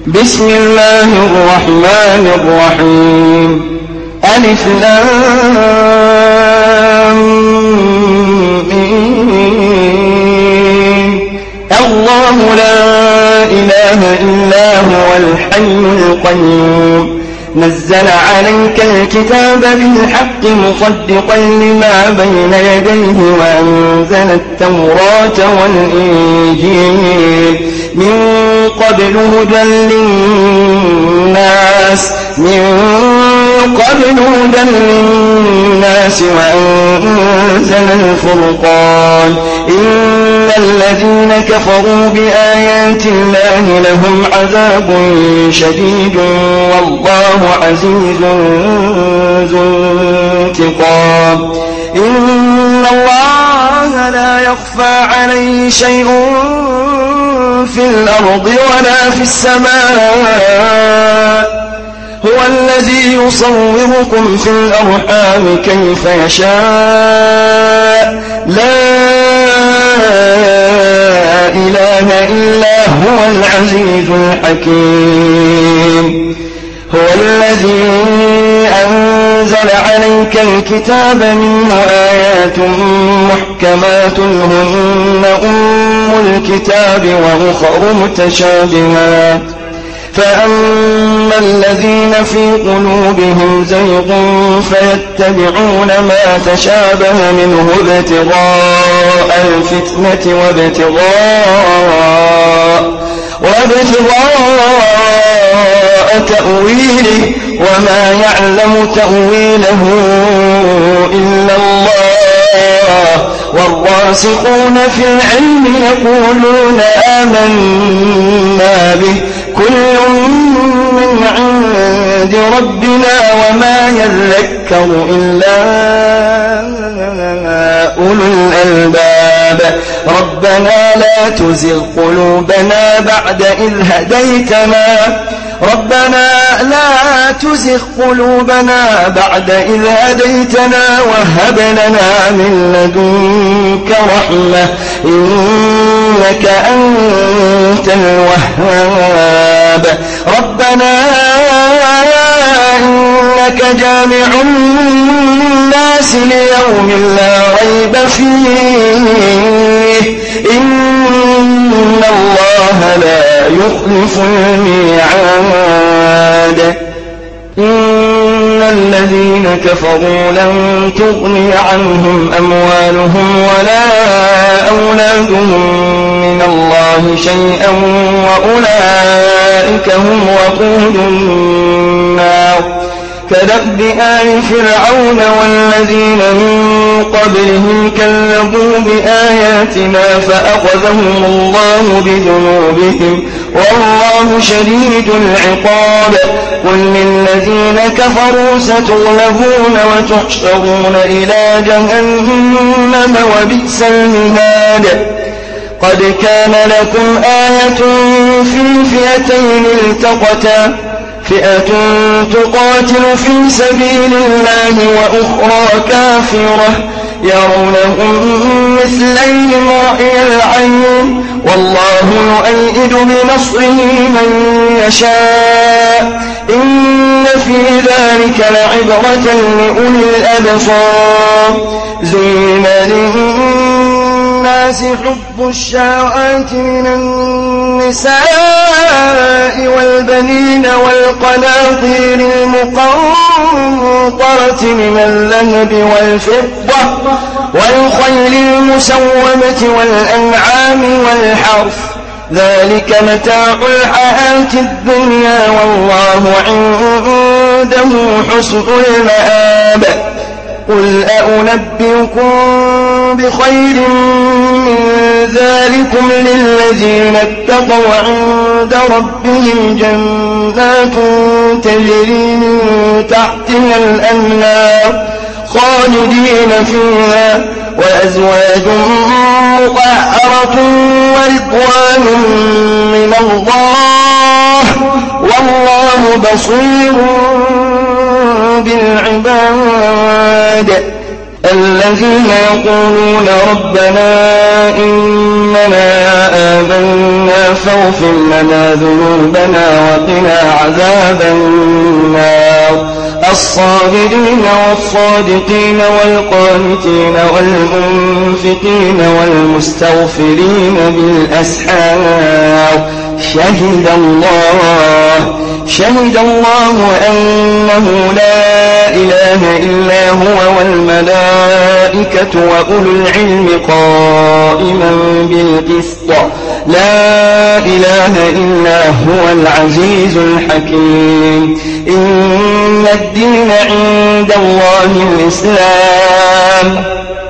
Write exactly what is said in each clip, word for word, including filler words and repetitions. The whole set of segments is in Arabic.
بسم الله الرحمن الرحيم ألف لام ميم الله لا إله إلا هو الحي القيوم نزل عليك الكتاب بالحق مصدقا لما بين يديه وأنزل التوراة والإنجيل من قبل هدى للناس من قبل هدى للناس وأنزل الفرقان إن الذين كفروا بآيات الله لهم عذاب شديد والله عزيز ذو انتقام إن الله لا يخفى عليه شيء في الأرض ولا في السماء هو الذي يصوركم في الأرحام كيف يشاء لا إله إلا هو العزيز الحكيم هو الذي أنزل عليك الكتاب منه آيات محكمات هن أم الكتاب وأخر متشابهات فأما الذين في قلوبهم زيغ فيتبعون ما تشابه منه ابتغاء الفتنة وابتغاء وابتغاء تأويله وما يعلم تأويله إلا الله والراسخون في العلم يقولون آمنا به كل من عند ربنا وما يذكر إلا أولو الألباب ربنا لا تزغ قلوبنا بعد إذ هديتنا ربنا لا تزغ قلوبنا بعد إذ هديتنا وهب لنا من لدنك رحمة إنك أنت الوهاب ربنا إنك جامع الناس ليوم لا ريب فيه إن الله لا يخلف الميعاد إن الذين كفروا لن تغني عنهم أموالهم ولا أولادهم من الله شيئا وأولئك هم وقود النار كدأب آل فرعون والذين من قبلهم كذبوا بآياتنا فأخذهم الله بذنوبهم والله شديد العقاب قل للذين كفروا ستغلبون وتحشرون إلى جهنم وبئس المهاد قد كان لكم آية في الفئتين التقتا فئة تقاتل في سبيل الله وأخرى كافرة يرونهم مثليهم رأي العين والله يؤيد بنصره من يشاء إن في ذلك لعبرة لأولي الأبصار زين للناس حب الشهوات من النساء والبنين والقناطير المقنطرة من الذهب والفضة والخيل المسومة والأنعام والحرث ذلك متاع الحياة الدنيا والله عنده حسن المآب قل أنبئكم بخير من ذلكم للذين اتقوا عند ربهم جنات تجري من تحتها الأنهار خالدين فيها وأزواج مطهرة ورضوان من الله والله بصير بالعباد الذين يقولون ربنا إننا آمنا فاغفر لنا ذنوبنا وقنا عذاب النار الصابرين والصادقين والقانتين والمنفقين والمستغفرين بالأسحار شهد الله شهد الله أنه لا إله إلا هو والملائكة وأولو العلم قائما بالقسط لا إله إلا هو العزيز الحكيم إن الدين عند الله الإسلام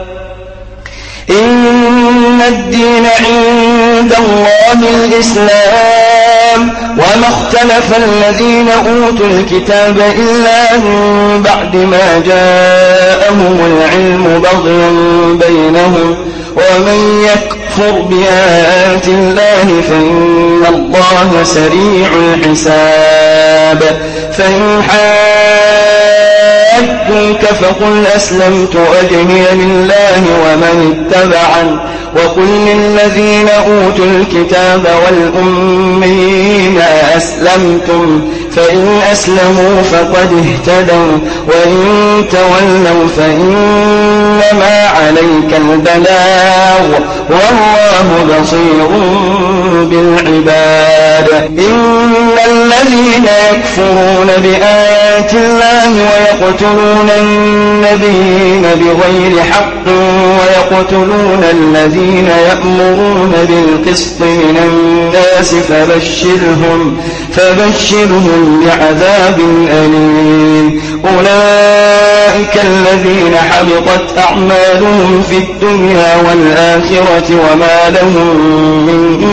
إن الدين عند الله الإسلام وما اختلف الذين أوتوا الكتاب إلا من بعد ما جاءهم العلم بغيا بينهم ومن يكفر بآيات الله فإن الله سريع الحساب فإن حاجوك فقل أسلمت وجهي لله ومن اتبعني وقل للذين أوتوا الكتاب والأميين أسلمتم فإن أسلموا فقد اهتدوا وإن تولوا فإنما عليك البلاغ والله بصير بالعباد إن الذين يكفرون بآيات الله ويقتلون النبيين بغير حق ويقتلون الذين يأمرون بالقسط من الناس فبشرهم فبشرهم بعذاب أليم أولئك الذين حبطت أعمالهم في الدنيا والآخرة وما لهم من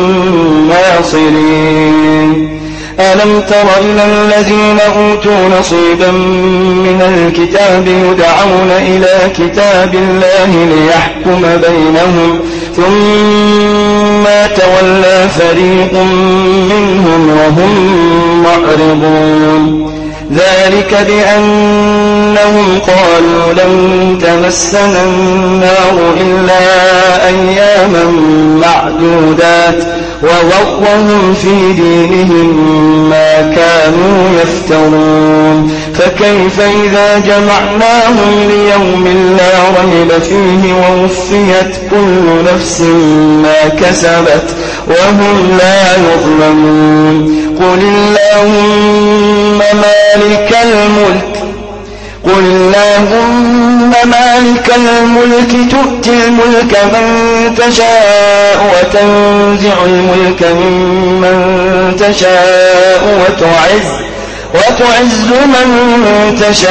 ناصرين ألم تر إلى الذين أوتوا نصيبا من الكتاب يدعون إلى كتاب الله ليحكم بينهم ثم تولى فريق منهم وهم معرضون ذلك بأنهم قالوا لن تمسنا النار إلا أياما معدودات وغرهم في دينهم ما كانوا يفترون فكيف إذا جمعناهم ليوم لا ريب فيه ووفيت كل نفس ما كسبت وهم لا يظلمون قل اللهم مالك الملك قل اللهم مالك الملك تؤتي الملك من تشاء وتنزع الملك ممن تشاء وتعز وتعز من تشاء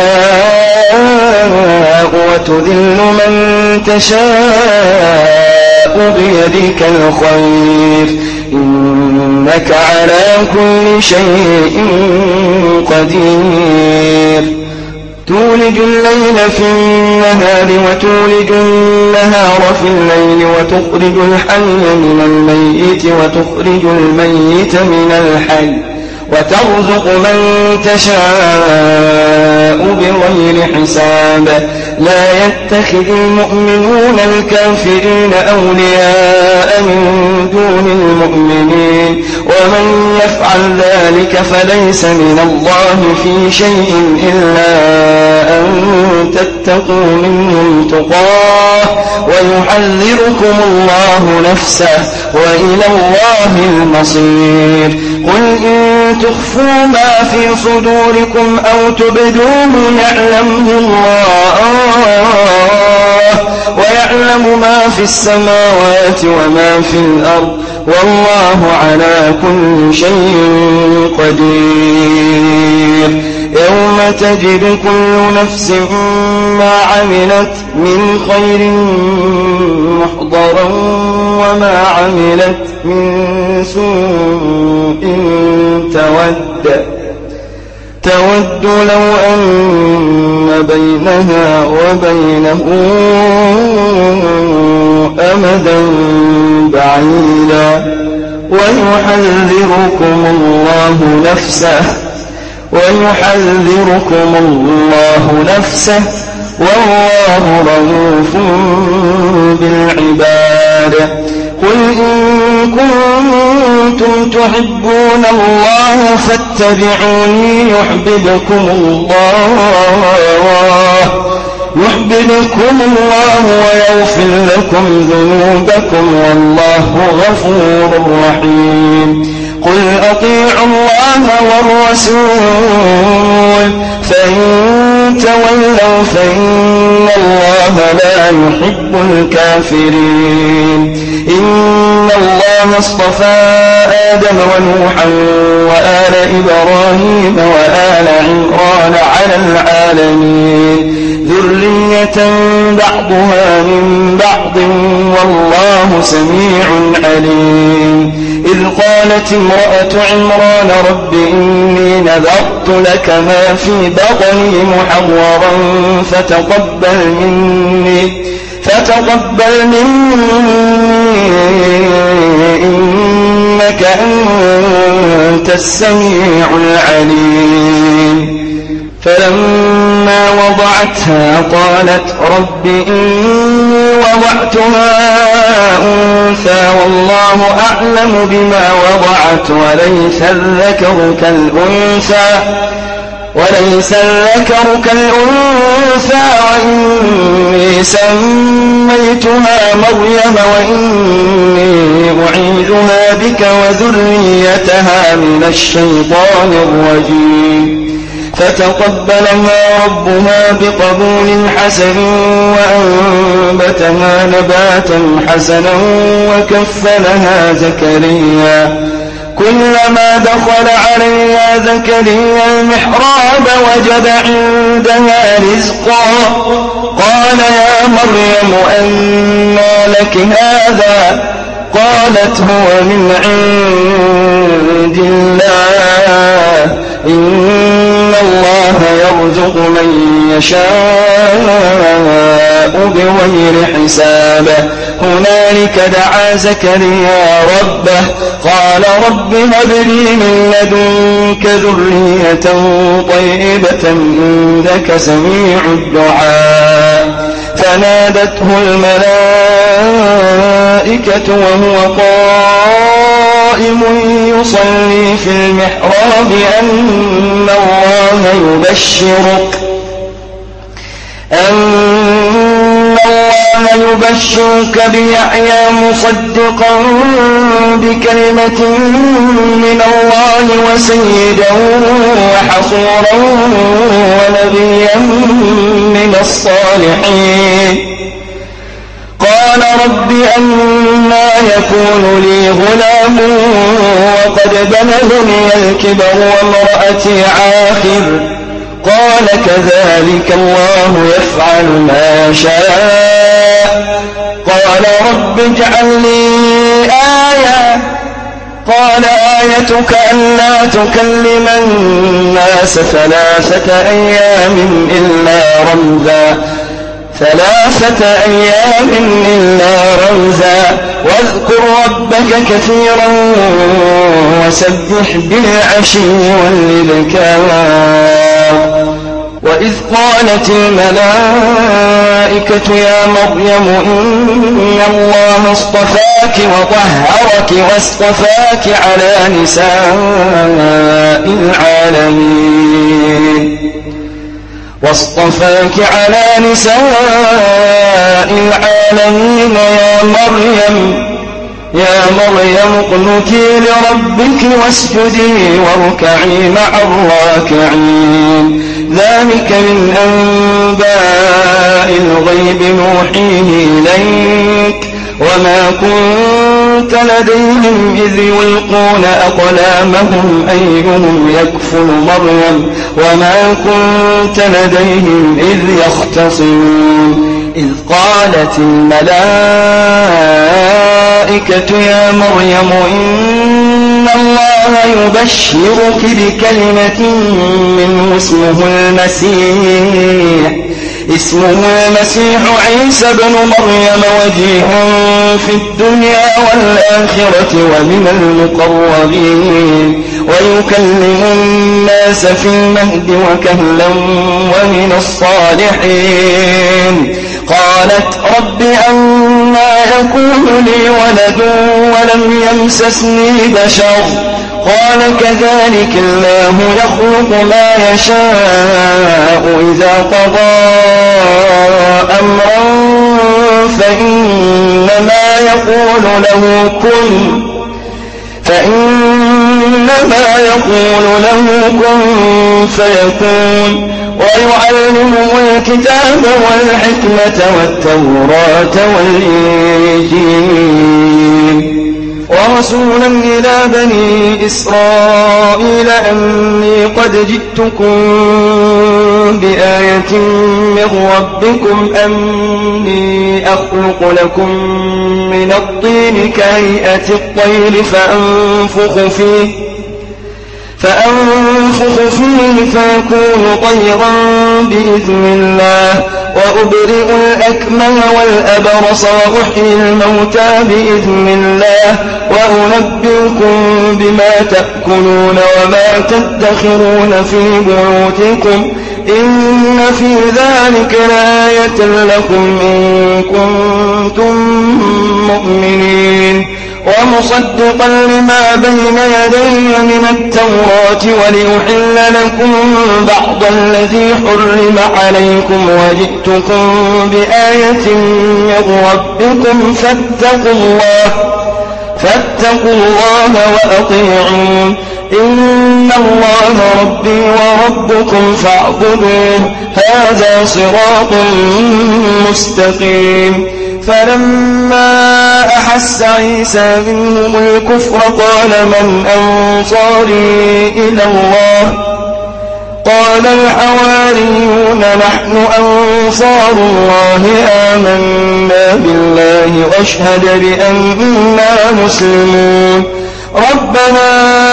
وتذل من تشاء بيدك الخير إنك على كل شيء قدير تولج الليل في النهار وتولج النهار في الليل وتخرج الحي من الميت وتخرج الميت من الحي وترزق من تشاء بغير حساب لا يتخذ المؤمنون الكافرين أولياء من دون المؤمنين ومن يفعل ذلك فليس من الله في شيء إلا أن تتقوا منهم تقاه ويحذركم الله نفسه وإلى الله المصير قل إن تخفوا ما في صدوركم أو تبدوه يعلمه الله ويعلم ما في السماوات وما في الأرض والله على كل شيء قدير يوم تجد كل نفس ما عملت من خير محضرا وما عملت من سوء تود تود لو أن بينها وبينه أمدا بعيدا ويحذركم الله نفسه ويحذركم الله نفسه والله رؤوف بالعباد. قل إن كنتم تحبون الله فاتبعوني يحببكم الله يحببكم الله ويغفر لكم ذنوبكم والله غفور رحيم. قل أطيعوا الله والرسول فإن تولوا فإن الله لا يحب الكافرين. إن الله اصطفى آدم ونوحا وآل إبراهيم وآل عمران على العالمين ذرية بعضها من بعض والله سميع عليم. إذ قالت امرأة عمران رب إني نذرت لك ما في بطني محررا فتقبل مني فتقبل مني إنك أنت السميع العليم. فلما وضعتها قالت رب إني وضعتها أنثى والله أعلم بما وضعت وليس الذكر كالأنثى وليس الذكر كالأنثى وإني سميتها مريم وإني أعيذها بك وذريتها من الشيطان الرجيم. فتقبلها ربها بقبول حسن وأنبتها نباتا حسنا وكفلها زكريا كلما دخل عليها زكريا المحراب وجد عندها رزقا قال يا مريم أنى لك هذا قالت هو من عند الله إن الله يرزق من يشاء بغير حساب. هنالك دعا زكريا ربه قال رب هب لي من لدنك ذرية طيبة إنك سميع الدعاء. فنادته الملائكة وهو قائم يصلي في المحراب أن الله يبشرك أن الله يبشرك بيحيى مصدقا بكلمة من الله وسيدا وحصورا ونبيا من الصالحين. قال رب أنى يكون لي غلام وقد بلغني الكبر وامرأتي عاقر قال كذلك الله يفعل ما يشاء. قال رب اجعل لي آية قال آيتك ألا تكلم الناس ثلاثة أيام إلا رمزا ثلاثة أيام إلا رمزا واذكر ربك كثيرا وسبح بالعشي والإبكار. وإذ قالت الملائكة يا مريم إن الله اصطفاك وطهرك واصطفاك على نساء العالمين واصطفاك على نساء العالمين يا مريم يا مريم اقنتي لربك واسجدي واركعي مع الراكعين. ذلك من أنباء الغيب نوحيه إليك وما كنت لديهم إذ يلقون أقلامهم أيهم يكفل مريم وما كنت لديهم إذ يختصمون. إذ قالت الملائكة يا مريم إن الله يبشرك بكلمة منه اسمه المسيح اسمه المسيح عيسى بن مريم وجيها في الدنيا والآخرة ومن المقربين ويكلم الناس في المهد وكهلا ومن الصالحين. قالت رب أنى يكون لي ولد ولم يمسسني بشر قال كذلك الله يخلق ما يشاء إذا قضى أمرا فإنما يقول له كن فإنما يقول له كن فيكون. ويعلمه الكتاب والحكمة والتوراة والإنجيل ورسولا إلى بني إسرائيل أني قد جئتكم بآية من ربكم أني أخلق لكم من الطين كهيئة الطير فأنفخ فيه فأنفخ فيه فيكون طيرا بإذن الله وأبرئ الأكمه والأبرص وأحيي الموتى بإذن الله وأنبئكم بما تأكلون وما تدخرون في بيوتكم إن في ذلك لآية لكم إن كنتم مؤمنين. ومصدقا لما بين يدي من التوراة ولأحل لكم بعض الذي حرم عليكم وجئتكم بآية من ربكم فاتقوا الله فاتقوا الله وأطيعون إن الله ربي وربكم فاعبدوه هذا صراط مستقيم. فلما أحس عيسى منهم الكفر قال من أنصاري إلى الله قال الحواريون نحن أنصار الله آمنا بالله واشهد بأننا مسلمون. ربنا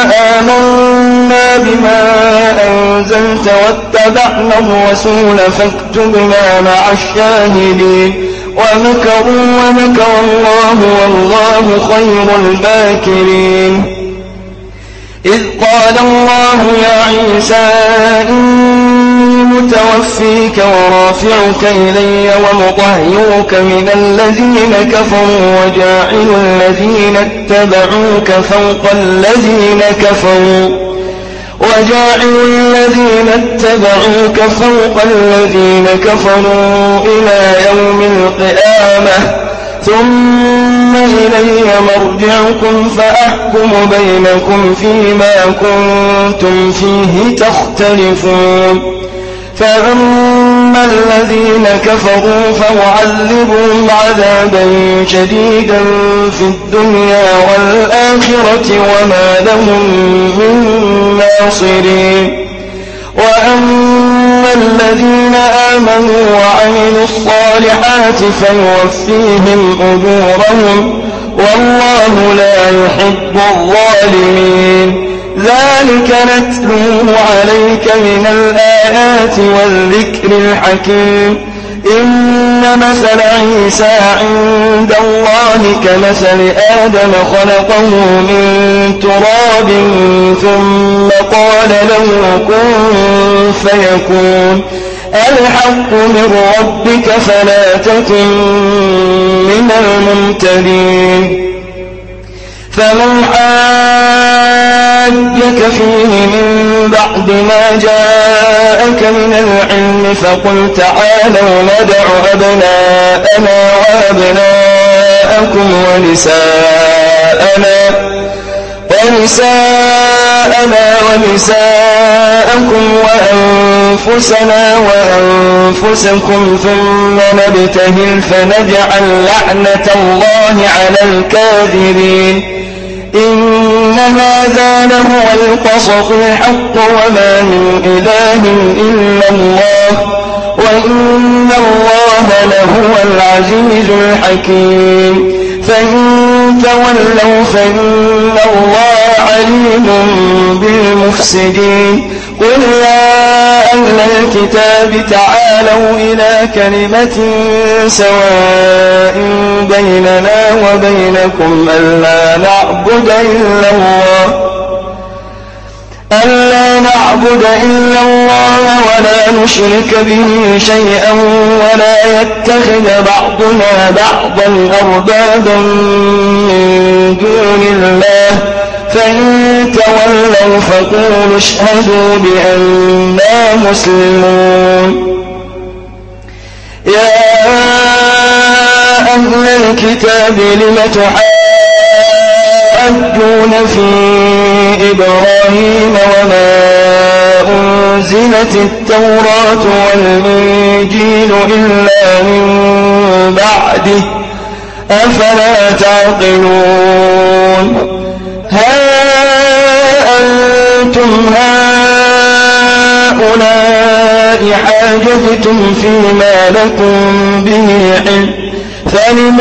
آمنا بما أنزلت واتبعنا الرسول فاكتبنا مع الشاهدين. ومكروا ومكر الله والله خير الماكرين. إذ قال الله يا عيسى إني متوفيك ورافعك إلي ومطهرك من الذين كفروا وجاعل الذين اتبعوك فوق الذين كفروا وجاعل الذين اتبعوك فوق الذين كفروا إلى يوم القيامة ثم إلي مرجعكم فأحكم بينكم فيما كنتم فيه تختلفون. فأما الذين كفروا فأعذبهم عذابا شديدا في الدنيا والآخرة وما لهم من ناصرين. وأما الذين آمنوا وعملوا الصالحات فيوفيهم أجورهم والله لا يحب الظالمين. ذلك نتلوه عليك من الآيات والذكر الحكيم. إن مثل عيسى عند الله كمثل آدم خلقه من تراب ثم قال له كن فيكون. الحق من ربك فلا تكن من الممتدين. فمن حاجك فيه من بعد ما جاءك من العلم فقل تعالوا ندع أبناءنا وأبناءكم ونساءنا ونساءنا ونساءكم وأنفسنا وأنفسكم ثم نبتهل فنجعل لعنة الله على الكاذبين. إن هذا لهو القصص الحق وما من إله إلا الله وإن الله لهو العزيز الحكيم. فإن تولوا فإن الله عليم بالمفسدين. قل يا أهل الكتاب تعالوا إلى كلمة سواء بيننا وبينكم ألا نعبد إلا الله ألا نعبد نعبد إلا الله ولا نشرك به شيئا ولا يتخذ بعضنا بعضا أربابا من دون الله فإن تولوا فقولوا اشهدوا بأننا مسلمون. يا أهل الكتاب لم تحاجون في إبراهيم وما أنزلت التوراة والإنجيل إلا من بعده أفلا تعقلون. ها أنتم هؤلاء حاججتم فيما لكم به علم فلم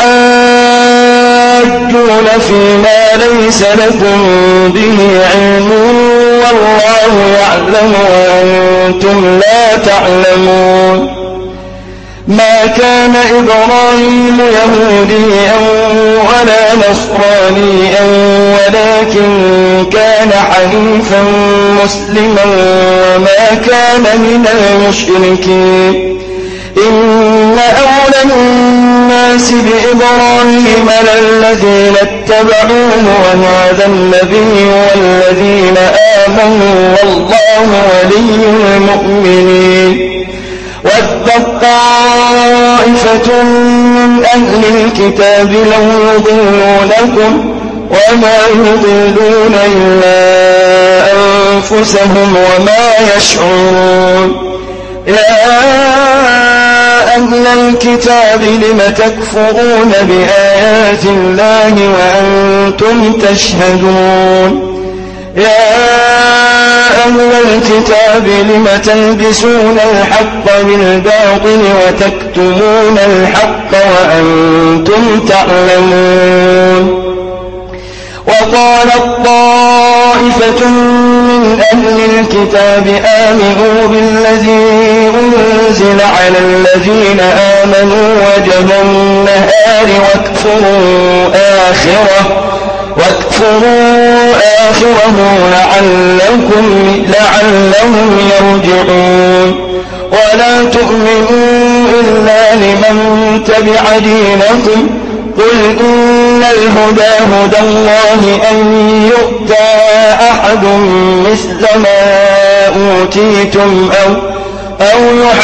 تحاجون فيما ليس لكم به علم والله يعلم وأنتم لا تعلمون. ما كان إبراهيم يهوديا ولا نصرانيا ولكن كان حنيفا مسلما وما كان من المشركين. إن أولى الناس بإبراهيم للذين اتبعوه وهذا النبي والذين آمنوا والله ولي المؤمنين. وَدَّت طَّائِفَةٌ مِّنْ أَهْلِ الْكِتَابِ لَوْ يُضِلُّونَكُمْ وَمَا يُضِلُّونَ إِلَّا أَنفُسَهُمْ وَمَا يَشْعُرُونَ. يَا أَهْلَ الْكِتَابِ لِمَ تَكْفُرُونَ بِآيَاتِ اللَّهِ وَأَنْتُمْ تَشْهَدُونَ. يَا أهل الكتاب لم تلبسون الحق بالباطل وتكتمون الحق وأنتم تعلمون. وقالت طائفة من أهل الكتاب آمنوا بالذي أنزل على الذين آمنوا وجه النهار واكفروا آخره واكفروا آخره لعلكم لعلهم يرجعون. ولا تؤمنوا إلا لمن تبع دينكم قل إن الهدى هدى الله أن يؤتى أحد مثل ما أوتيتم أو أو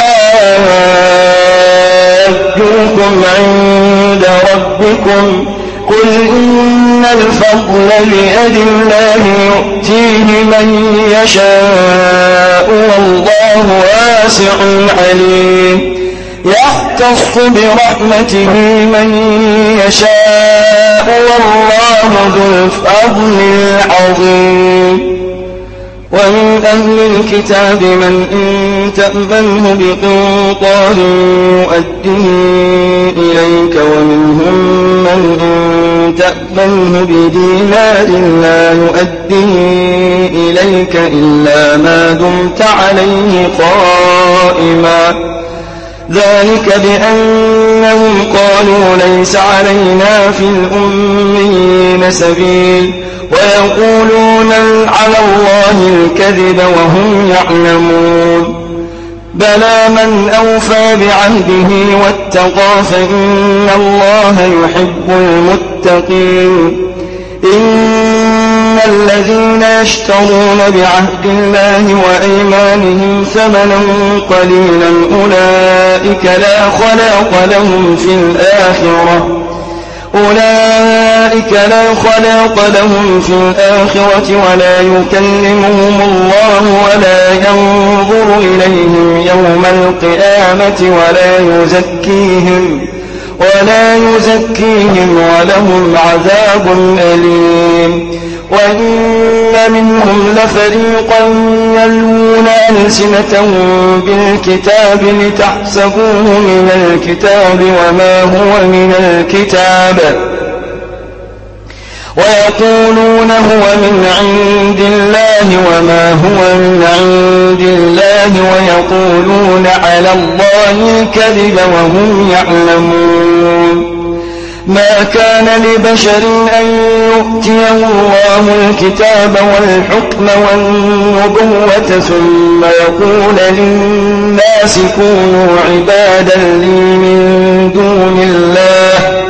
يحاجوكم عند ربكم قل إن الفضل بيد الله يؤتيه من يشاء والله واسع عليم. يختص برحمته من يشاء والله ذو الفضل العظيم. ومن أهل الكتاب من إن تأمنه بقنطار يؤديه إليك ومنهم من إن تأمنه بدينار لا يؤديه إليك إلا ما دمت عليه قائما ذلك بأنهم قالوا ليس علينا في الأميين سبيل ويقولون على الله الكذب وهم يعلمون. بلى من أوفى بعهده واتقى فإن الله يحب المتقين. إن الذين يشترون بعهد الله وأيمانهم ثمنا قليلا أولئك لا خلاق لهم في الآخرة أولئك لا خلاق لهم في الآخرة ولا يكلمهم الله ولا ينظر إليهم يوم القيامة ولا يزكيهم ولا يزكيهم ولهم عذاب أليم. وإن منهم لفريقا يلوون ألسنتهم بالكتاب لتحسبوه من الكتاب وما هو من الكتاب ويقولون هو من عند الله وما هو من عند الله ويقولون على الله الكذب وهم يعلمون. ما كان لبشر أن يؤتيه الله الكتاب والحكم والنبوة ثم يقول للناس كونوا عبادا لي من دون الله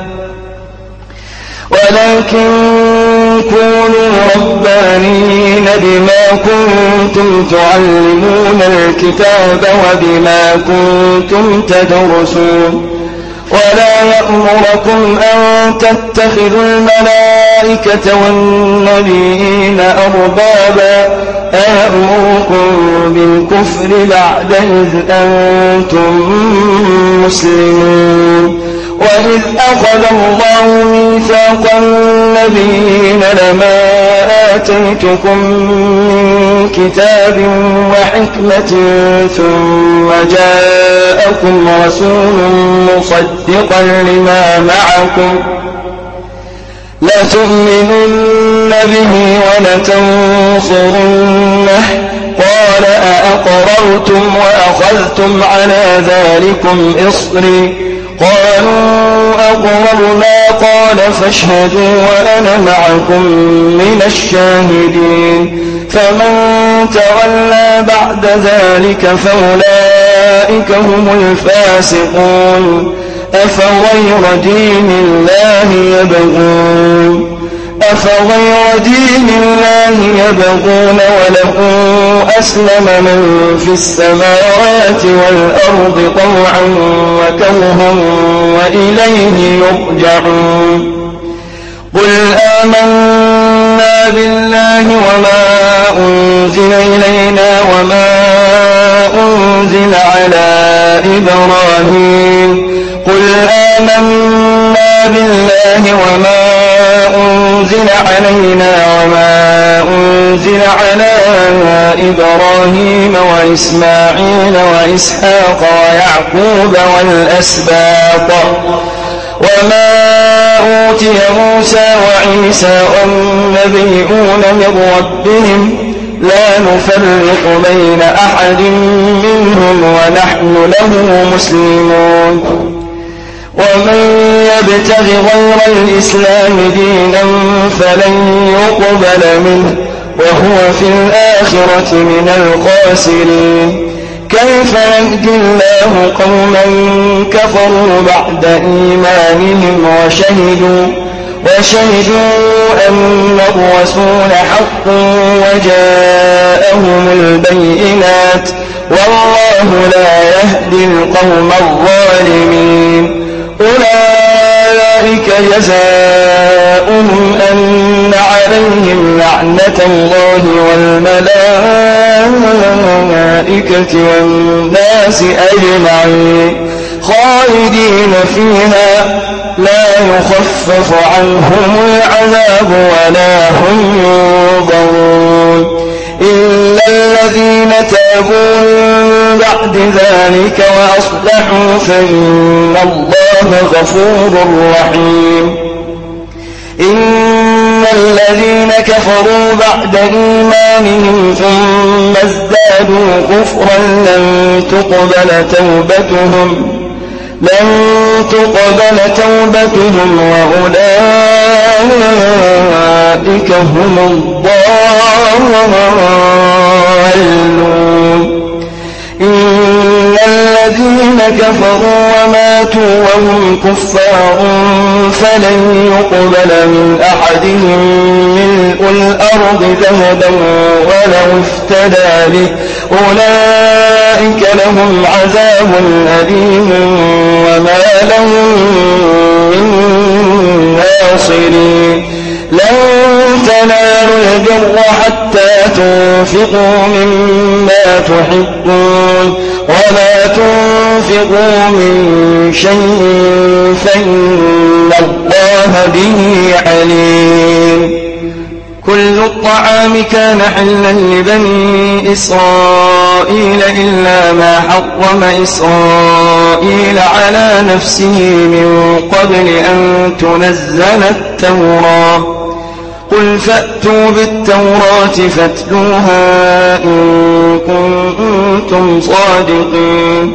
ولكن كونوا ربانيين بما كنتم تعلمون الكتاب وبما كنتم تدرسون ولا يأمركم أن تتخذوا الملائكة والنبيين أربابا أيأمركم بالكفر بعد إذ أنتم مسلمون وإذ أخذ الله ميثاق النبيين لما آتيتكم من كتاب وحكمة ثم جاءكم رسول مصدقا لما معكم لتؤمنن به ولتنصرنه قال أأقررتم وأخذتم على ذلكم إصري قالوا أقررنا قال فاشهدوا وأنا معكم من الشاهدين فمن تولى بعد ذلك فأولئك هم الفاسقون أفغير دين الله يبغون أفغير دين الله يبغون وله أسلم من في السماوات والأرض طوعا وكرها وإليه يرجعون قل آمنا بالله وما أنزل إلينا وما أنزل على إبراهيم قل آمنا بالله وما أنزل علينا وما أنزل على إبراهيم وإسماعيل وإسحاق ويعقوب والأسباط وما أوتي موسى وعيسى والنبيون من ربهم لا نفرق بين أحد منهم ونحن له مسلمون ومن يبتغ غير الإسلام دينا فلن يقبل منه وهو في الآخرة من الخاسرين كيف يهدي الله قوما كفروا بعد إيمانهم وشهدوا وشهدوا أن الرسول حق وجاءهم البينات والله لا يهدي القوم الظالمين أولئك جزاؤهم أن عليهم لعنة الله والملائكة والناس أجمعين خالدين فيها لا يخفف عنهم العذاب ولا هم ينظرون إلا الذين تابوا من بعد ذلك وأصلحوا فإن الله غفور رحيم إن الذين كفروا بعد إيمانهم ثم ازدادوا كفرا لن تقبل توبتهم لن تقبل توبتهم وأولئك هم الضالون إن الذين كفروا وماتوا وهم كفار فلن يقبل من أحدهم ملء الأرض ذهبا ولو افتدى به أولئك لهم عذاب أليم وما لهم من ناصرين لن تنالوا البر حتى تنفقوا مما تحبون وما تنفقوا من شيء فإن الله به عليم كل الطعام كان حلا لبني إسرائيل إلا ما حرم إسرائيل على نفسه من قبل أن تنزل التوراة قل فأتوا بالتوراة فاتلوها إن كنتم صادقين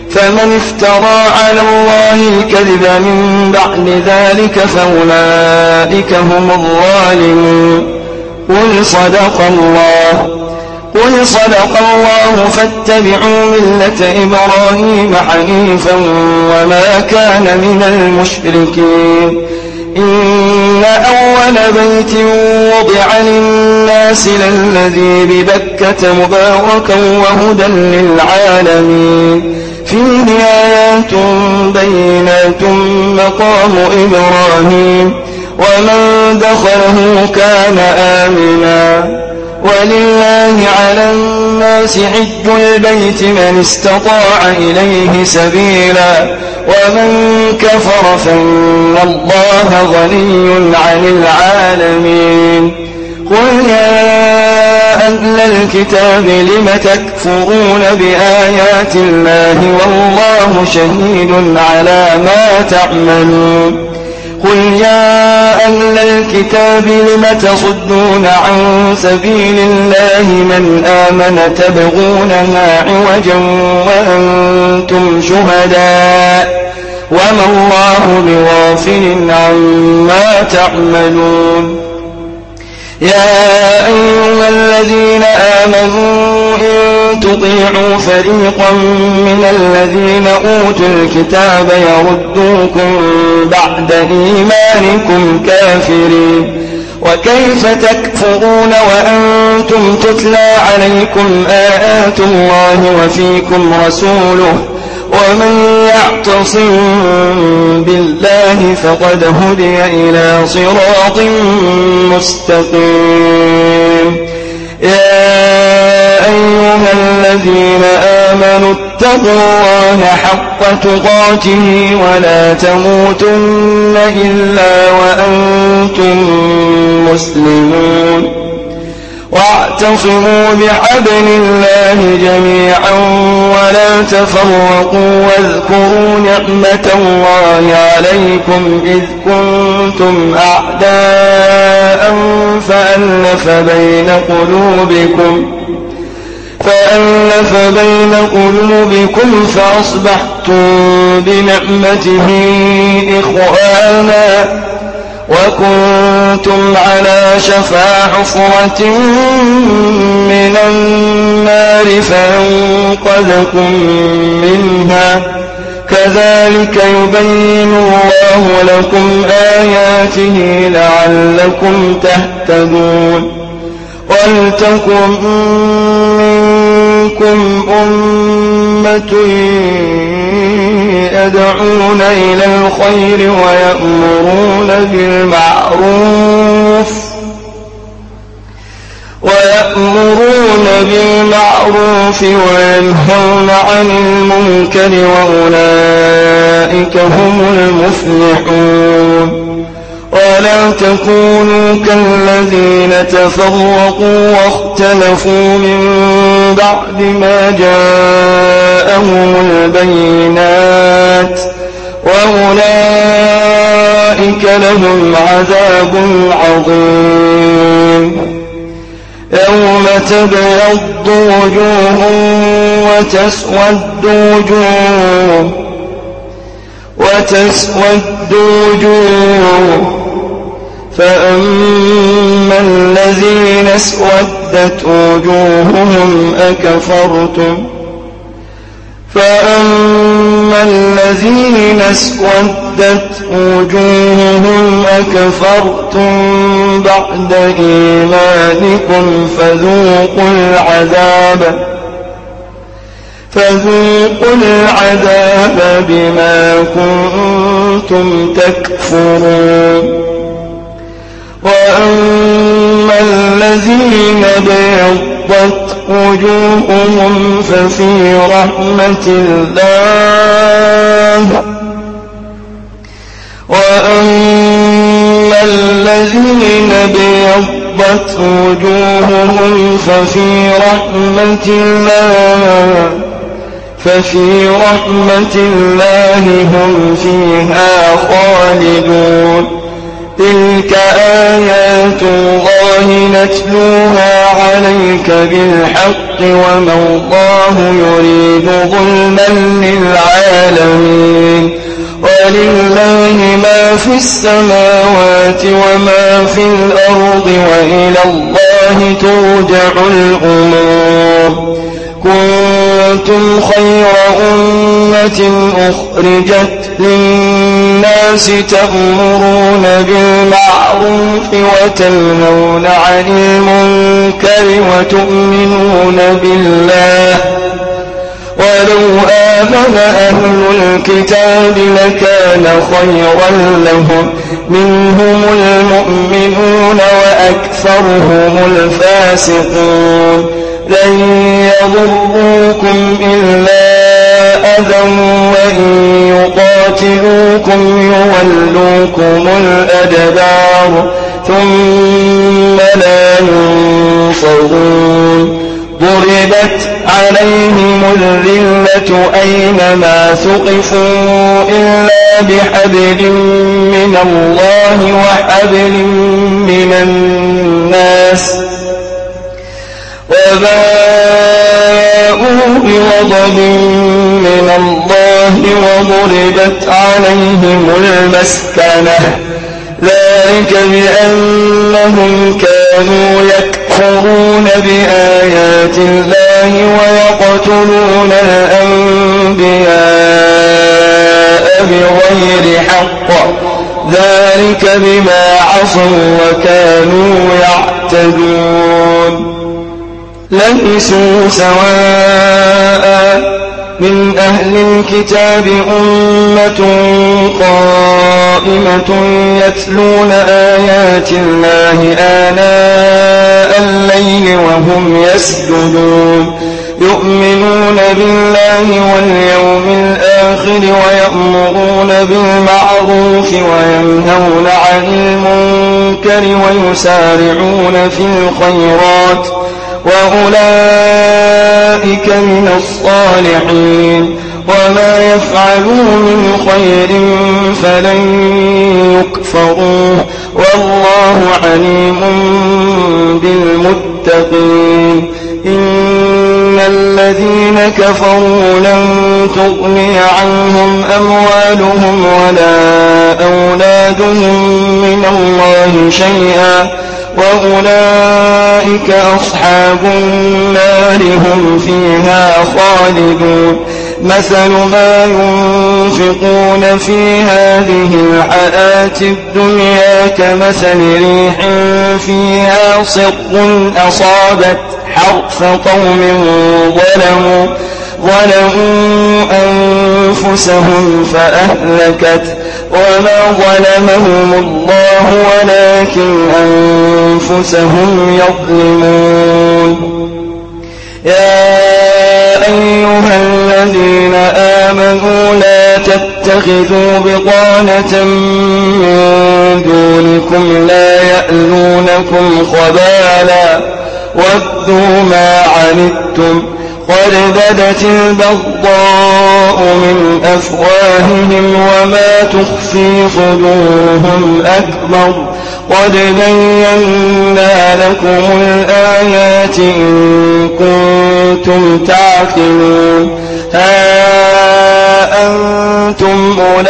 فمن افترى على الله الكذب من بعد ذلك فأولئك هم الظالمون. قل صدق الله قل صدق الله فاتبعوا ملة إبراهيم حنيفا وما كان من المشركين. إن أول بيت وضع للناس للذي ببكة مباركا وهدى للعالمين فيه آيات بينات مقام إبراهيم ومن دخله كان آمنا ولله على الناس حج البيت من استطاع إليه سبيلا ومن كفر فإن الله غني عن العالمين. قل يا أهل الكتاب لم تكفرون بآيات الله والله شهيد على ما تعملون. قل يا أهل الكتاب لم تصدون عن سبيل الله من آمن تبغونها عوجا وأنتم شهداء وما الله بغافل عما تعملون. يا أيها الذين آمنوا إن تطيعوا فريقا من الذين أوتوا الكتاب يردوكم بعد إيمانكم كافرين وكيف تكفرون وأنتم تتلى عليكم آيات الله وفيكم رسوله ومن يعتصم بالله فقد هدي إلى صراط مستقيم. يا أيها الذين آمنوا اتقوا الله حق تقاته ولا تموتن إلا وأنتم مسلمون واعتصموا بحبل الله جميعا ولا تفرقوا واذكروا نعمة الله عليكم إذ كنتم أعداء فألف بين قلوبكم فألف بين قلوبكم فأصبحتم بنعمته إخوانا وكنتم على شفا حفرة من النار فأنقذكم منها كذلك يبين الله لكم آياته لعلكم تهتدون. ولتكن منكم أمة يدعون إلى الخير ويأمرون بالمعروف ويأمرون بالمعروف وينهون عن المنكر وأولئك هم المفلحون. ولا تكونوا كالذين تفرقوا واختلفوا من بعد ما جاءهم البينات وأولئك لهم عذاب عظيم. يوم تبيض وجوه وتسود وجوه وتسود وجوه فأما الذين اسودت وجوههم أكفرتم فأما الذين اسودت وجوههم أكفرتم بعد إيمانكم فذوقوا العذاب فذوقوا العذاب بما كنتم تكفرون. وأما الذين ابيضت وجوههم ففي رحمة الله وأما الذين ابيضت وجوههم ففي رحمة الله ففي رحمة الله هم فيها خالدون. تلك آيات الله نتلوها عليك ربك بالحق وما الله يريد ظلما للعالمين ولله ما في السماوات وما في الأرض وإلى الله ترجع الأمور كنتم خير أمة أخرجت للناس تأمرون بالمعروف وتنهون عن المنكر وتؤمنون بالله ولو آمن أهل الكتاب لكان خيرا لهم منهم المؤمنون وأكثرهم الفاسقون لن يضروكم إلا أذى وإن يقاتلوكم يولوكم الأدبار ثم لا ينصرون ضربت عليهم الذلة أينما ثقفوا إلا بحبل من الله وحبل من الناس وباءوا بغضب من الله وضربت عليهم المسكنة ذلك بأنهم كانوا يكفرون بآيات الله ويقتلون الأنبياء بغير حق ذلك بما عصوا وكانوا يعتدون ليسوا سواء من أهل الكتاب أمة قائمة يتلون آيات الله آناء الليل وهم يسجدون يؤمنون بالله واليوم الآخر ويأمرون بالمعروف وينهون عن المنكر ويسارعون في الخيرات وأولئك من الصالحين وما يفعلوا من خير فلن يكفروه والله عليم بالمتقين إن الذين كفروا لن تغني عنهم أموالهم ولا أولادهم من الله شيئا وأولئك أصحاب النار هم فيها خالدون مثل ما ينفقون في هذه الحياة الدنيا كمثل ريح فيها صر أصابت حرث قوم ظلموا ظلموا أنفسهم فأهلكت وما ظلمهم الله ولكن أنفسهم يظلمون يا أيها الذين آمنوا لا تتخذوا بطانة من دونكم لا يألونكم خبالا ودوا ما عنتم قد بدت البغضاء من أفواههم وما تخفي صدورهم أكبر قد بينا لكم الآيات إن كنتم تعقلون ها أنتم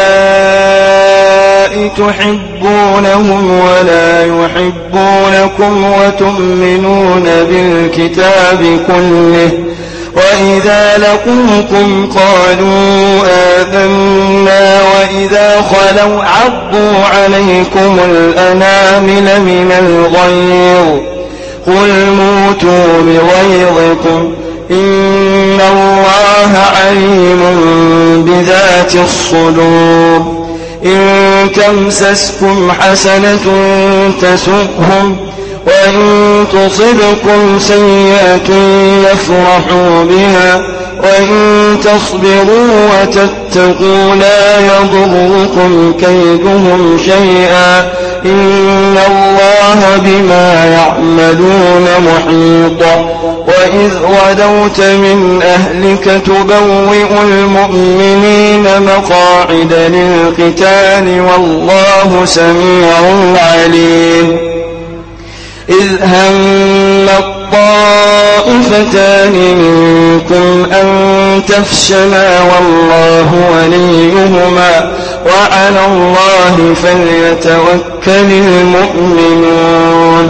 أولئك تحبونهم ولا يحبونكم وتؤمنون بالكتاب كله وإذا لقوكم قالوا آذنا وإذا خلوا عضوا عليكم الأنامل من الغيظ قل موتوا بغيظكم إن الله عليم بذات الصدور إن تمسسكم حسنة تسؤهم وإن تصبكم سيئة يفرحوا بها وإن تصبروا وتتقوا لا يضركم كيدهم شيئا إن الله بما يعملون محيط وإذ غدوت من أهلك تبوئ المؤمنين مقاعد للقتال والله سميع عليم إذ هم الطائفتان طائفتان منكم أن تفشلا والله وليهما وعلى الله فليتوكل المؤمنون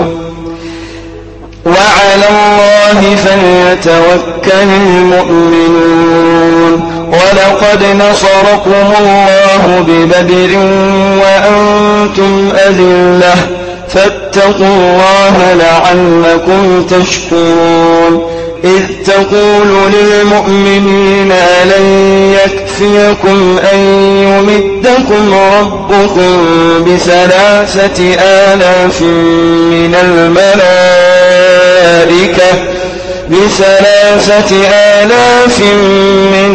وعلى الله فليتوكل المؤمنون ولقد نصركم الله ببدر وأنتم أذلة فاتقوا الله لعلكم تشكرون إذ تقول للمؤمنين لن يكفيكم أن يمدكم ربكم بثلاثة آلاف من الملائكة بثلاثة آلاف من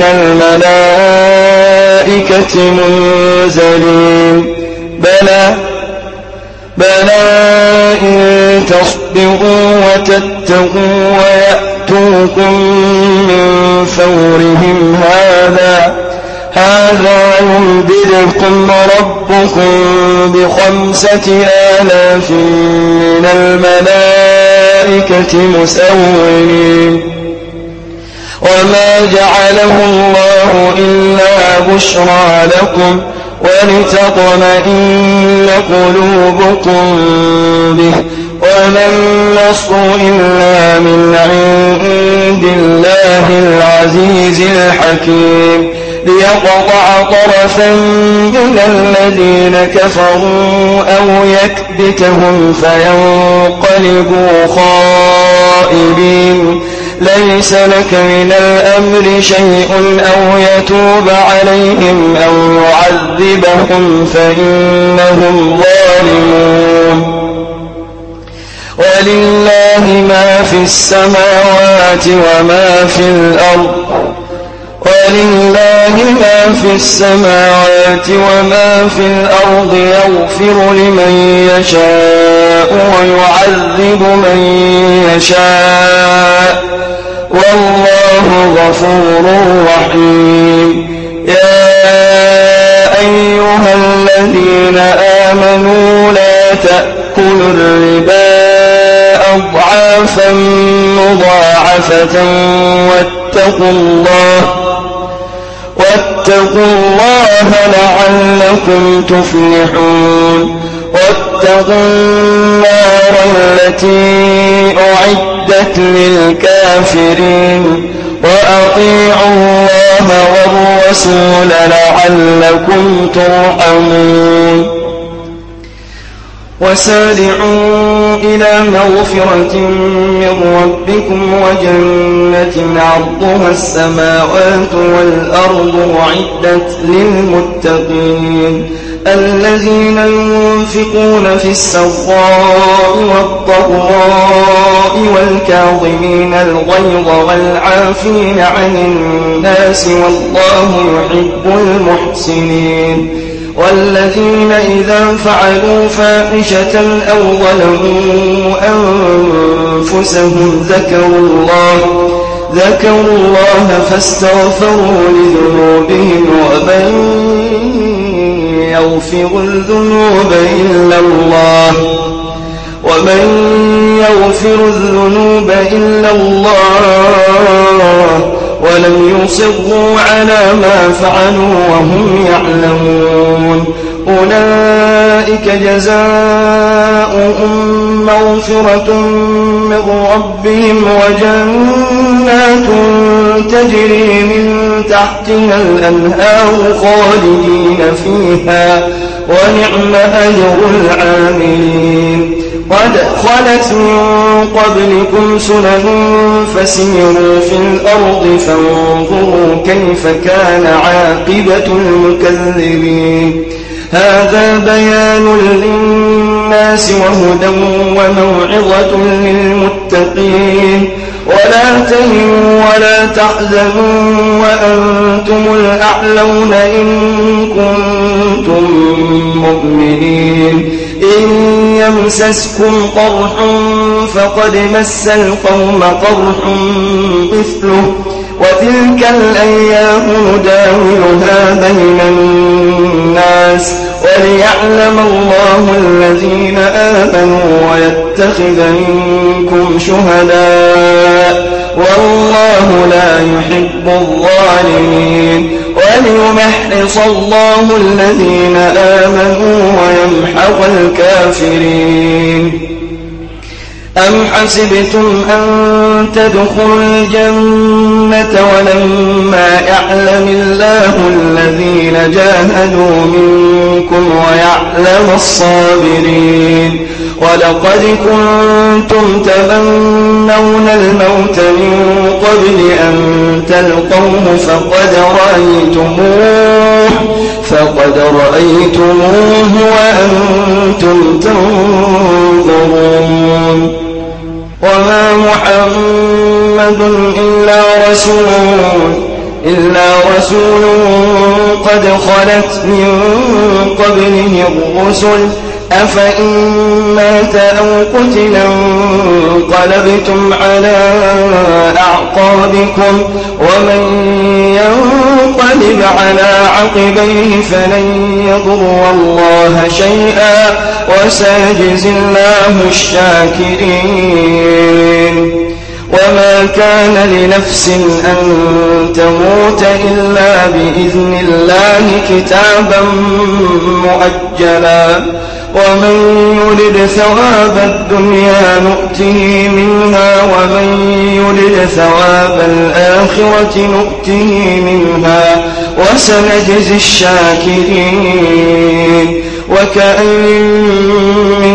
الملائكة منزلين بلى بلى إن تصبروا وتتقوا ويأتوكم من فورهم هذا هذا يمددكم ربكم بخمسة آلاف من الملائكة مسومين وما جعله الله إلا بشرى لكم ولتطمئن قلوبكم به وما النصر إلا من عند الله العزيز الحكيم ليقطع طرفا من الذين كفروا أو يكبتهم فينقلبوا خائبين ليس لك من الأمر شيء أو يتوب عليهم أو يعذبهم فإنهم ظالمون ولله ما في السماوات وما في الأرض ولله ما في السماوات وما في الأرض يغفر لمن يشاء ويعذب من يشاء والله غفور رحيم يا أيها الذين آمنوا لا تأكلوا الربا أضعافا مضاعفة واتقوا الله واتقوا الله لعلكم تفلحون واتقوا النار التي أعدت للكافرين وأطيعوا الله والرسول لعلكم ترحمون وسارعوا إلى مغفرة من ربكم وجنة عرضها السماوات والأرض أعدت للمتقين الذين ينفقون في السراء والضراء والكاظمين الغيظ والعافين عن الناس والله يحب المحسنين والذين إذا فعلوا فاحشة أو ظلموا أنفسهم ذكروا الله ذكروا الله فاستغفروا لذنوبهم ومن يغفر الذنوب إلا الله ومن يغفر الذنوب إلا الله ولم يصروا على ما فعلوا وهم يعلمون أولئك جزاؤهم مغفرة من ربهم وجنات تجري من تحتها الأنهار خالدين فيها ونعم أجر العاملين قد خلت من قبلكم سنن فسيروا في الأرض فانظروا كيف كان عاقبة المكذبين هذا بيان للناس وهدى وموعظة للمتقين ولا تهنوا ولا تحزنوا وأنتم الأعلون إن كنتم مؤمنين إن يمسسكم قرح فقد مس القوم قرح مثله وتلك الأيام نداولها بين الناس وليعلم الله الذين آمنوا ويتخذ منكم شهداء يحب الظالمين وليمحص الله الذين آمنوا ويمحق الكافرين. أم حسبتم أن تدخلوا الجنة ولما يعلم الله الذين جاهدوا منكم ويعلم الصابرين ولقد كنتم تمنون الموت من قبل أن تلقوه فقد رأيتموه فقد رأيتموه وأنتم تنظرون. وما محمد إلا رسول إلا رسول قد خلت من قبله الرسل أفإن مات أو قتل انقلبتم على أعقابكم ومن ينقلب على عقبيه فلن يضر الله شيئا وسيجزي الله الشاكرين. وما كان لنفس أن تموت إلا بإذن الله كتابا مؤجلا ومن يرد ثواب الدنيا نؤته منها ومن يرد ثواب الآخرة نؤته منها وسنجزي الشاكرين. وكأين من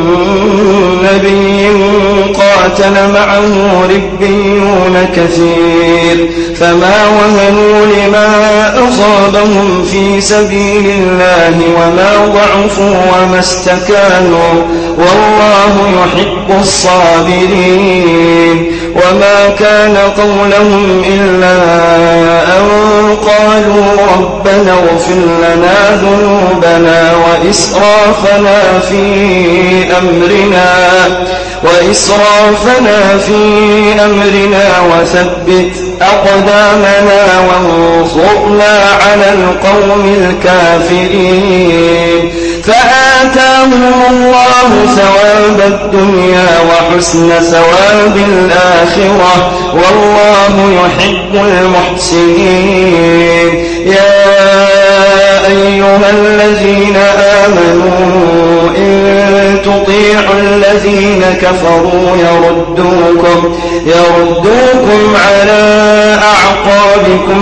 نبي قاتل معه ربيون كثير فما وهنوا لما أصابهم في سبيل الله وما ضعفوا وما استكانوا والله يحب الصابرين. وما كان قولهم إلا أن قالوا ربنا اغفر لنا ذنوبنا وإسرافنا في أمرنا وإسرافنا في أمرنا وثبت أقدامنا وانصرنا على القوم الكافرين. فآتاهم الله ثواب الدنيا وحسن ثواب الآخرة والله يحب المحسنين. يا أيها الذين آمنوا إن تطيعوا الذين كفروا يردوكم يردوكم على أعقابكم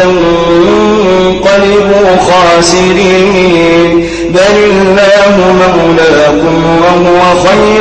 فتنقلبوا خاسرين. بل الله مولاكم وهو خير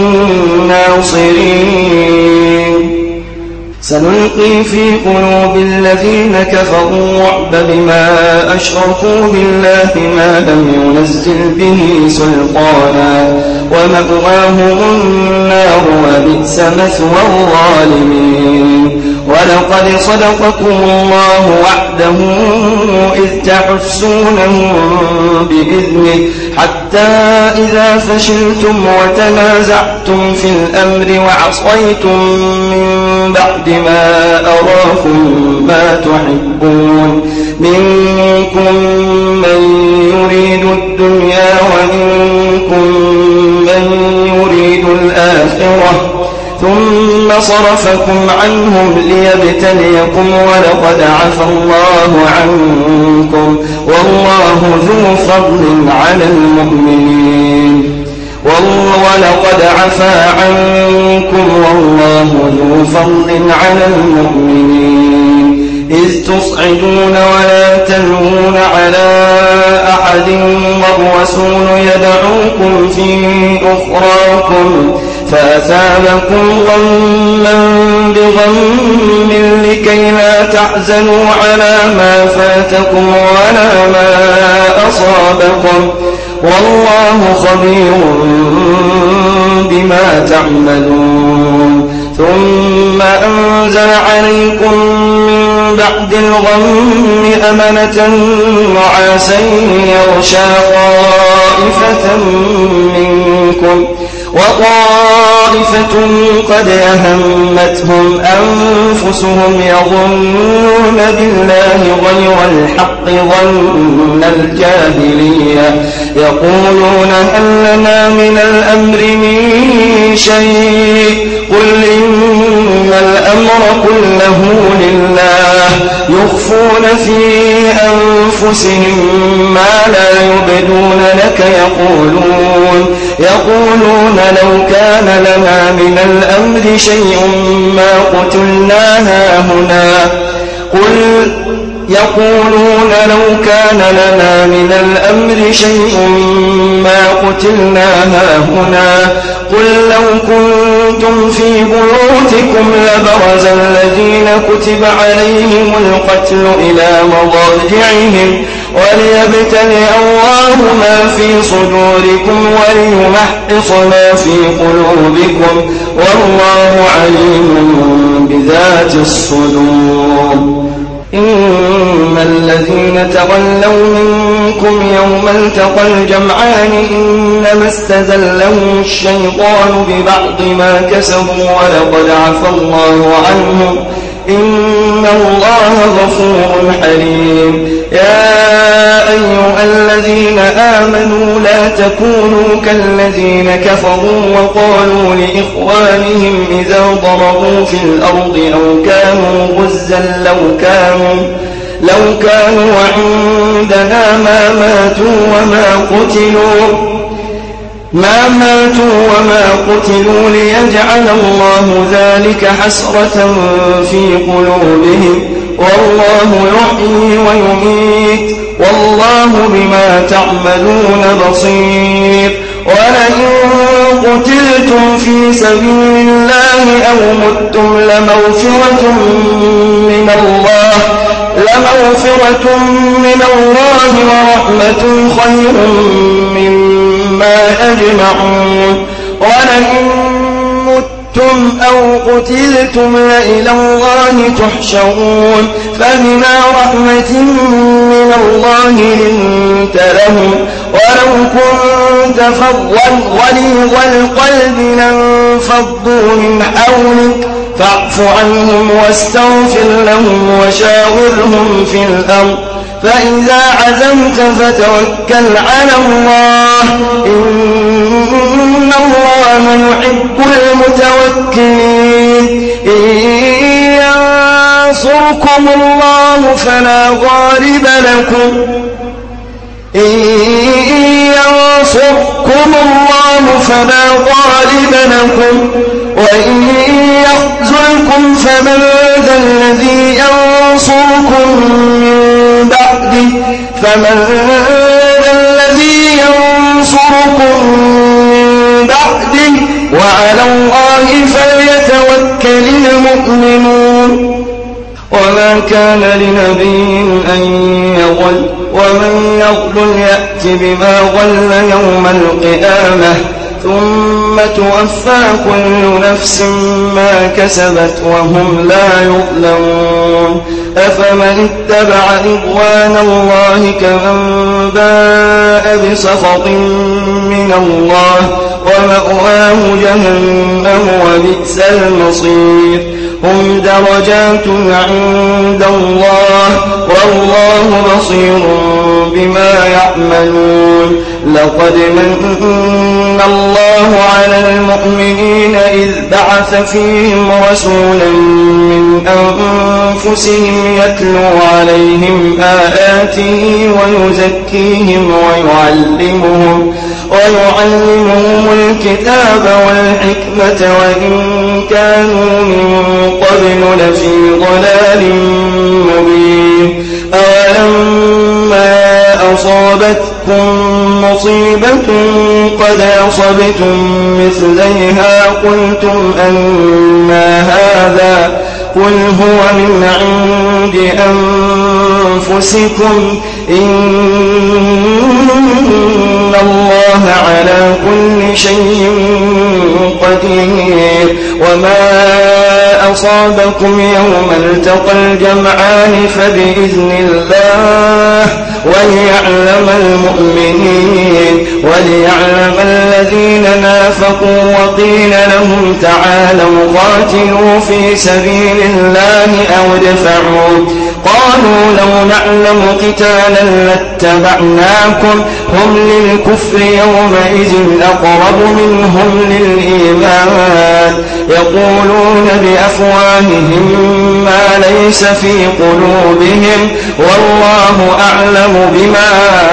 الناصرين. سنلقي في قلوب الذين كفروا الرعب بما أشركوا بالله ما لم ينزل به سلطانا ومأواهم النار وبئس مثوى الظالمين. ولقد صدقكم الله وعده إذ تحسونهم بإذنه حتى إذا فشلتم وتنازعتم في الأمر وعصيتم من بعد ما أراكم ما تحبون منكم من يريد الدنيا ومنكم من يريد الآخرة ثم صرفكم عنهم ليبتليكم ولقد عفا الله عنكم والله ذو فضل على المؤمنين. ولقد عفا عنكم والله ذو فضل على المؤمنين إذ تصعدون ولا تلوون على أحد والرسول يدعوكم في أخراكم فأثابكم غما بغم لكي لا تحزنوا على ما فاتكم ولا ما أصابكم والله خبير بما تعملون. ثم أنزل عليكم من بعد الغم أمنة نعاسا يغشى طائفة منكم وطائفة قد أهمتهم أنفسهم يظنون بالله غير الحق ظن الجاهلية يقولون هل لنا من الأمر من شيء قل إن الأمر كله لله يخفون في أنفسهم ما لا يبدون لك يقولون يقولون لو كان لنا من الأمر شيء ما قتلنا هاهنا قل يقولون لو كان لنا من الأمر شيء ما قتلنا هاهنا قل لو كنتم في بيوتكم لبرز الذين كتب عليهم القتل إلى مضاجعهم وليبتلي الله ما في صدوركم وليمحص ما في قلوبكم والله عليم بذات الصدور. إن الذين تولوا منكم يوم التقى الجمعان إنما استزلهم الشيطان ببعض ما كسبوا ولقد عفى الله عنهم إن الله غفور حليم. يا أيها الذين آمنوا لا تكونوا كالذين كفروا وقالوا لإخوانهم إذا ضربوا في الأرض أو كانوا غزا لو كانوا لو كانوا عندنا ما ماتوا وما قتلوا ما ماتوا وما قتلوا ليجعل الله ذلك حسرة في قلوبهم والله يحيي ويميت والله بما تعملون بصير. ولئن قتلتم في سبيل الله أو متم لمغفرة من الله لمغفرة من الله ورحمة خير مما أجمعون. ولئن متم أو قتلتم لإلى الله تحشرون فبما رحمة من الله لنت لهم ولو كنت فظا غليظ القلب لانفضوا من حولك فاعف عنهم واستغفر لهم وشاورهم في الأمر فإذا عزمت فتوكل على الله إن الله يحب المتوكلين. إن ينصركم الله فلا غالب لكم إن ينصركم الله فلا غالب لكم وإن يخذلكم فمن ذا الذي ينصركم من بعده فمن ذا الذي ينصركم من بعده وعلى الله فليتوكل المؤمنون. وما كان لنبي أن يغل ومن يغل يأت بما غل يوم القيامة ثم توفى كل نفس ما كسبت وهم لا يظلمون. أفمن اتبع رضوان الله كمن باء بسخط من الله ومأواه جهنم وبئس المصير. هم درجات عند الله والله بصير بما يعملون. لقد من الله على المؤمنين إذ بعث فيهم رسولا من أنفسهم يتلو عليهم آياته ويزكيهم ويعلمهم ويعلمهم الكتاب والحكمة وإن كانوا من قبل لفي ضلال مبين. أولما أصابتكم مصيبة قد أصبتم مثليها قلتم أنى هذا قل هو من عند أنفسكم إن الله على كل شيء قدير. وما أصابكم يوم التقى الجمعان فبإذن الله وليعلم المؤمنين وليعلم الذين نافقوا وقيل لهم تعالوا قاتلوا في سبيل الله أو ادفعوا قالوا لو نعلم قتالا لاتبعناكم هم للكفر يومئذ أقرب منهم للإيمان يقولون بأفواههم ما ليس في قلوبهم والله أعلم بما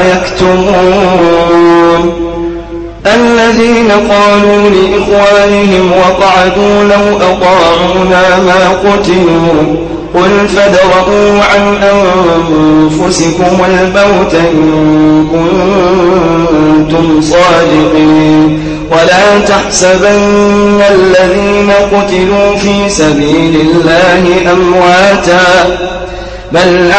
يكتمون الذين قالوا لإخوانهم وقعدوا لو أطاعونا ما قتلوا قل فادرءوا عن أنفسكم الموت إن كنتم صادقين ولا تحسبن الذين قتلوا في سبيل الله أمواتا بل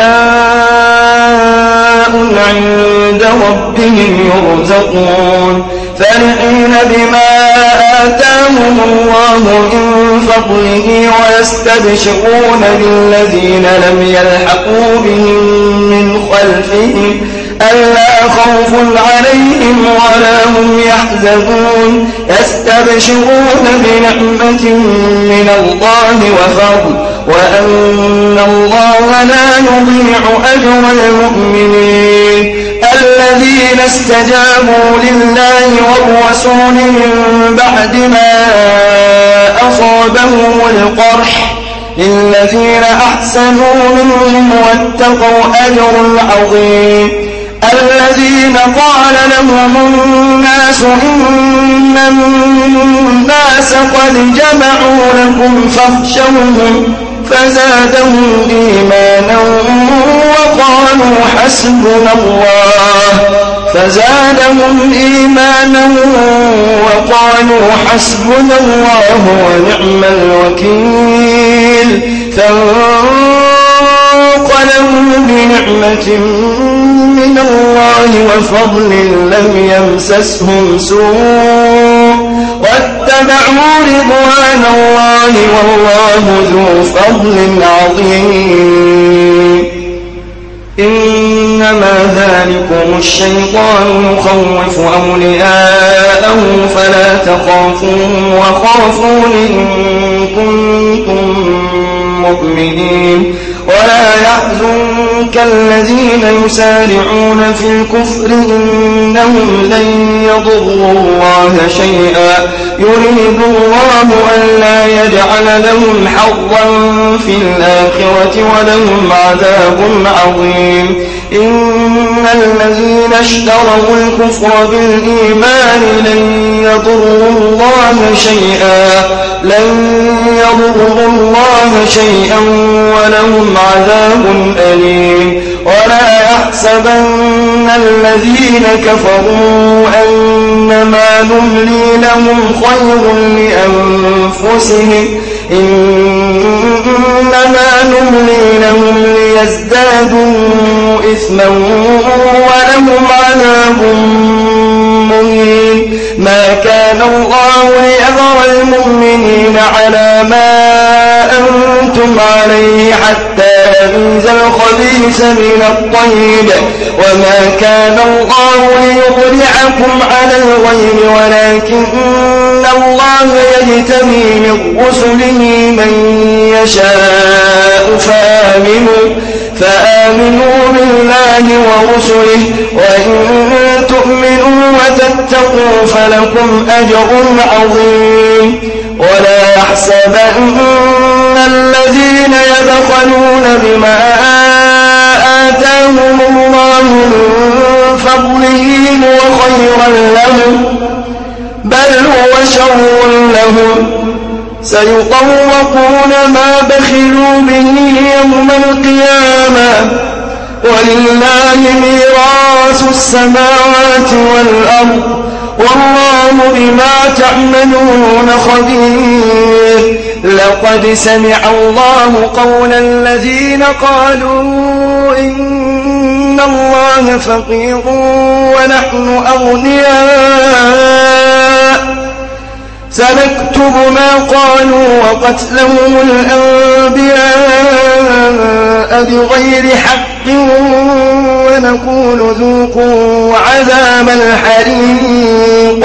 أحياء عند ربهم يرزقون فرحين بما آتاهم الله من فضله ويستبشرون بالذين لم يلحقوا بهم من خلفهم ألا خوف عليهم ولا هم يحزنون يستبشرون بنعمة من الله وفضل وأن الله لا يضيع أجر المؤمنين الذين استجابوا لله والرسول من بعد ما أصابهم القرح للذين أحسنوا منهم واتقوا أجر عظيم الذين قال لهم الناس إن الناس قد جمعوا لكم فاخشوهم فزادهم إيمانا وقالوا حسبنا الله فزادهم إيمانا وقالوا حسبنا الله ونعم الوكيل فانقلبوا بنعمة من الله وفضل لم يمسسهم سوء واتبعوا رضوان الله والله ذو فضل عظيم إنما ذلكم الشيطان يخوف أولياءه فلا تخافوهم وخافون إن كنتم مؤمنين ولا يحزنك الذين يسارعون في الكفر إنهم لن يضروا الله شيئا يريد الله ألا يجعل لهم حظا في الآخرة ولهم عذاب عظيم إن الذين اشتروا الكفر بالإيمان لن يضروا الله شيئا لن يضروا الله شيئا ولهم عذاب أليم ولا يحسبن الذين كفروا أنما نملي لهم خير لأنفسهم إنما نملي لهم ليزدادوا إثما ولهم عذاب مهين ما كان الله ليذر المؤمنين على ما أنتم عليه حتى يميز الخبيث من الطيب وما كان الله ليطلعكم على الغيب ولكن الله يجتبي من رسله من يشاء فآمنوا فآمنوا بالله ورسله وإن تؤمنوا وتتقوا فلكم أجر عظيم ولا يحسبن الذين يبخلون بما آتاهم الله من فضله هو خيرا لهم بل هو شر لهم سيطوقون ما بخلوا به يوم القيامة ولله ميراث السماوات والأرض والله بما تعملون خبير لقد سمع الله قول الذين قالوا إن الله فقير ونحن أغنياء سنكتب ما قالوا وقتلهم الأنبياء بغير حق ونقول ذوقوا عذاب الحريق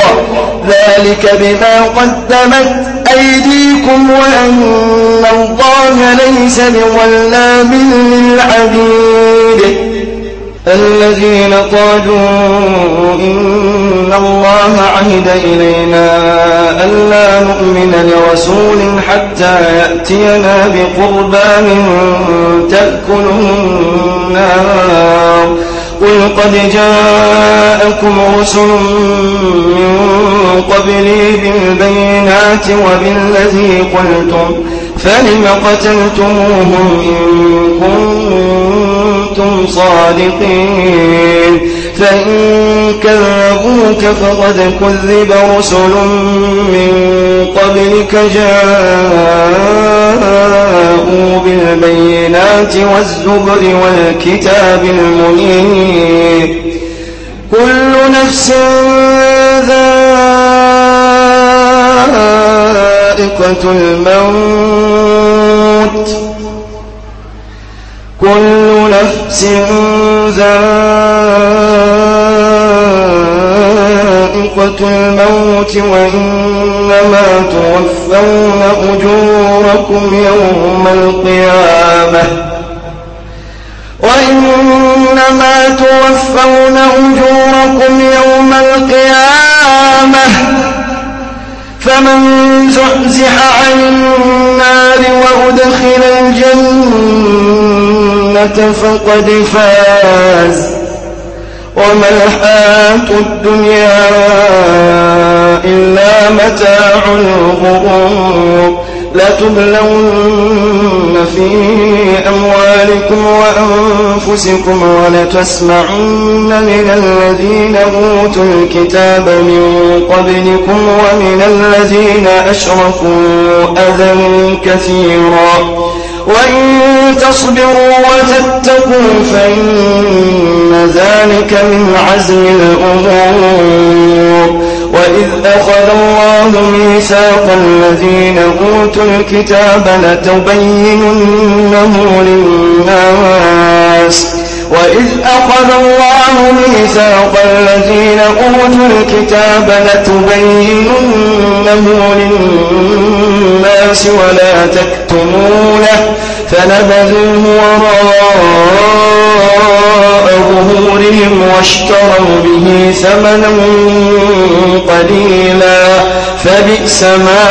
ذلك بما قدمت أيديكم وأن الله ليس ليس بظلام للعبيد الذين قالوا إن الله عهد إلينا ألا نؤمن لرسول حتى يأتينا بقربان تأكله النار قل قد جاءكم رسل من قبلي بالبينات وبالذي قلتم فلم قتلتموهم إن كنتم صادقين فإن كذبوك فقد كذب رسل من قبلك جاءوا بالبينات والزبر والكتاب المنير كل نفس ذائقة الموت كل نفس ذائقة الموت وإنما توفون أجوركم يوم القيامة وإنما توفون أجوركم يوم القيامة فمن زحزح عن النار وأدخل الجنة فقد فاز وما الحياة الدنيا إلا متاع الغرور لتبلون في أموالكم وأنفسكم ولتسمعن من الذين أوتوا الكتاب من قبلكم ومن الذين أشركوا أذى كثيرا وإن تصبروا وتتقوا فإن ذلك من عزم الأمور وإذ أخذ الله ميثاق الذين أوتوا الكتاب لتبيننه للناس وإذ أخذ الله ميثاق الذين أوتوا الكتاب لتبيننه للناس ولا تكتمونه فنبذوه وراء ظهورهم واشتروا به ثمنا قليلا فبئس ما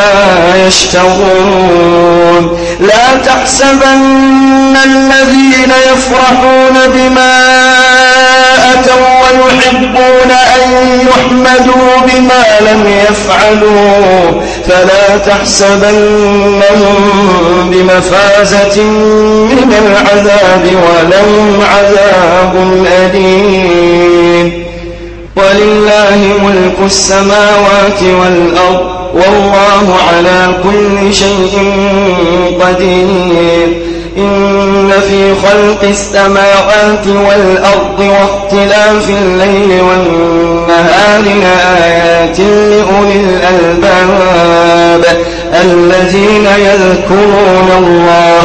يشترون لا تحسبن الذين يفرحون بما أتوا ويحبون أن يحمدوا بما لم يفعلوا فلا تحسبنهم بمفازة من العذاب ولهم عذاب أليم ولله ملك السماوات والأرض والله على كل شيء قدير إن في خلق السماوات والأرض واختلاف الليل والنهار لآيات لأولي الألباب الذين يذكرون الله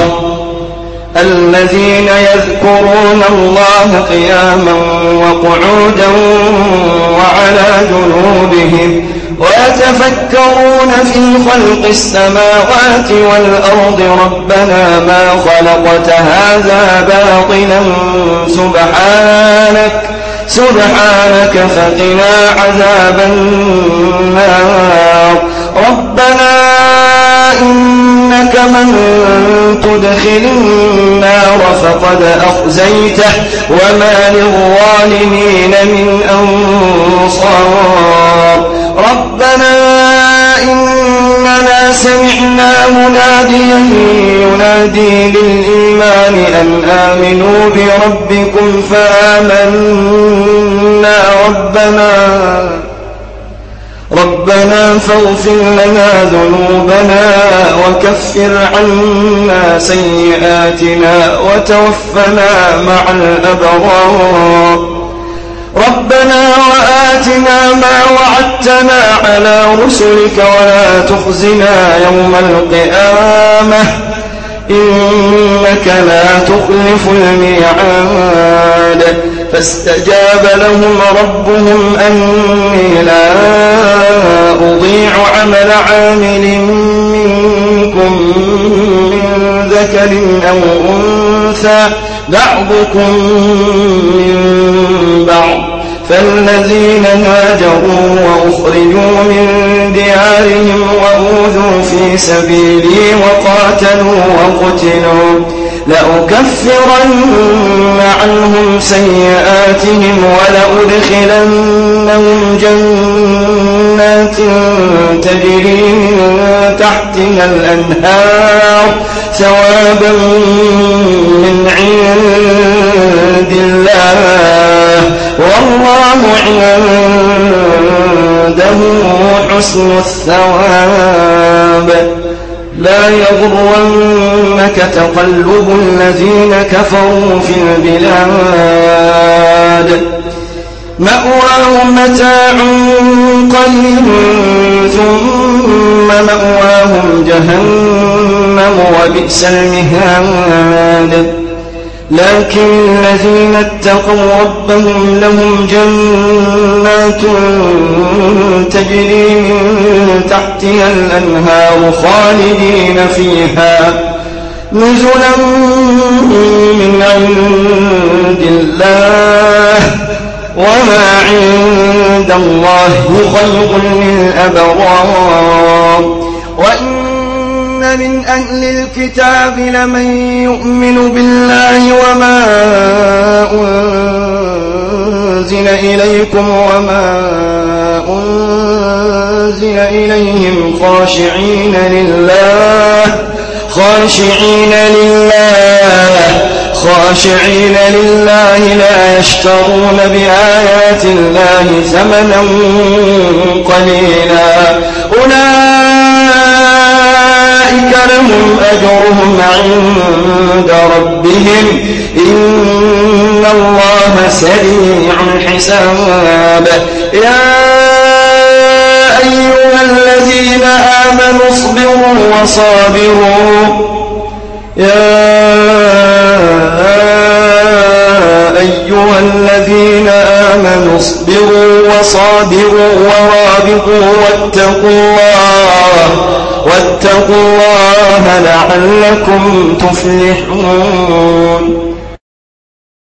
الذين يذكرون الله قياما وقعودا وعلى جنوبهم ويتفكرون في خلق السماوات والأرض ربنا ما خلقت هذا باطلا سبحانك سبحانك فقنا عذاب النار ربنا إنك من تدخل النار فقد أخزيته وما للظالمين من أنصار ربنا إننا سمعنا مناديا ينادي للإيمان أن آمنوا بربكم فآمنا ربنا ربنا فاغفر لنا ذنوبنا وكفر عنا سيئاتنا وتوفنا مع الأبرار ربنا وآتنا ما وعدتنا على رسلك ولا تخزنا يوم القيامة إنك لا تخلف الميعاد فاستجاب لهم ربهم أني لا أضيع عمل عامل منكم من ذكر أو أنثى بعضكم من بعض فالذين هاجروا وأخرجوا من ديارهم وأوذوا في سبيلي وقاتلوا وقتلوا لأكفرن عنهم سيئاتهم ولأدخلنهم جنات تجري من تحتها الأنهار ثوابا من عند الله والله عنده حسن الثواب. لا يغرنك تقلب الذين كفروا في البلاد مأواهم متاع قليل ثم مأواهم جهنم وبئس المهاد. لكن الذين اتقوا ربهم لهم جنات تجري من تحتها الأنهار خالدين فيها نزلا من عند الله وما عند الله خير للأبرار. وإن من أهل الكتاب لمن يؤمن بالله وما أنزل إليكم وما أنزل إليهم خاشعين لله خاشعين لله خاشعين لله لا يشترون بآيات الله ثمنا قليلا أولئك لهم أجرهم عند ربهم إن الله سريع الحساب. يا أيها الذين آمنوا اصبروا وصابروا يا أيها الذين آمنوا اصبروا وصابروا ورابطوا واتقوا الله واتقوا الله لعلكم تفلحون.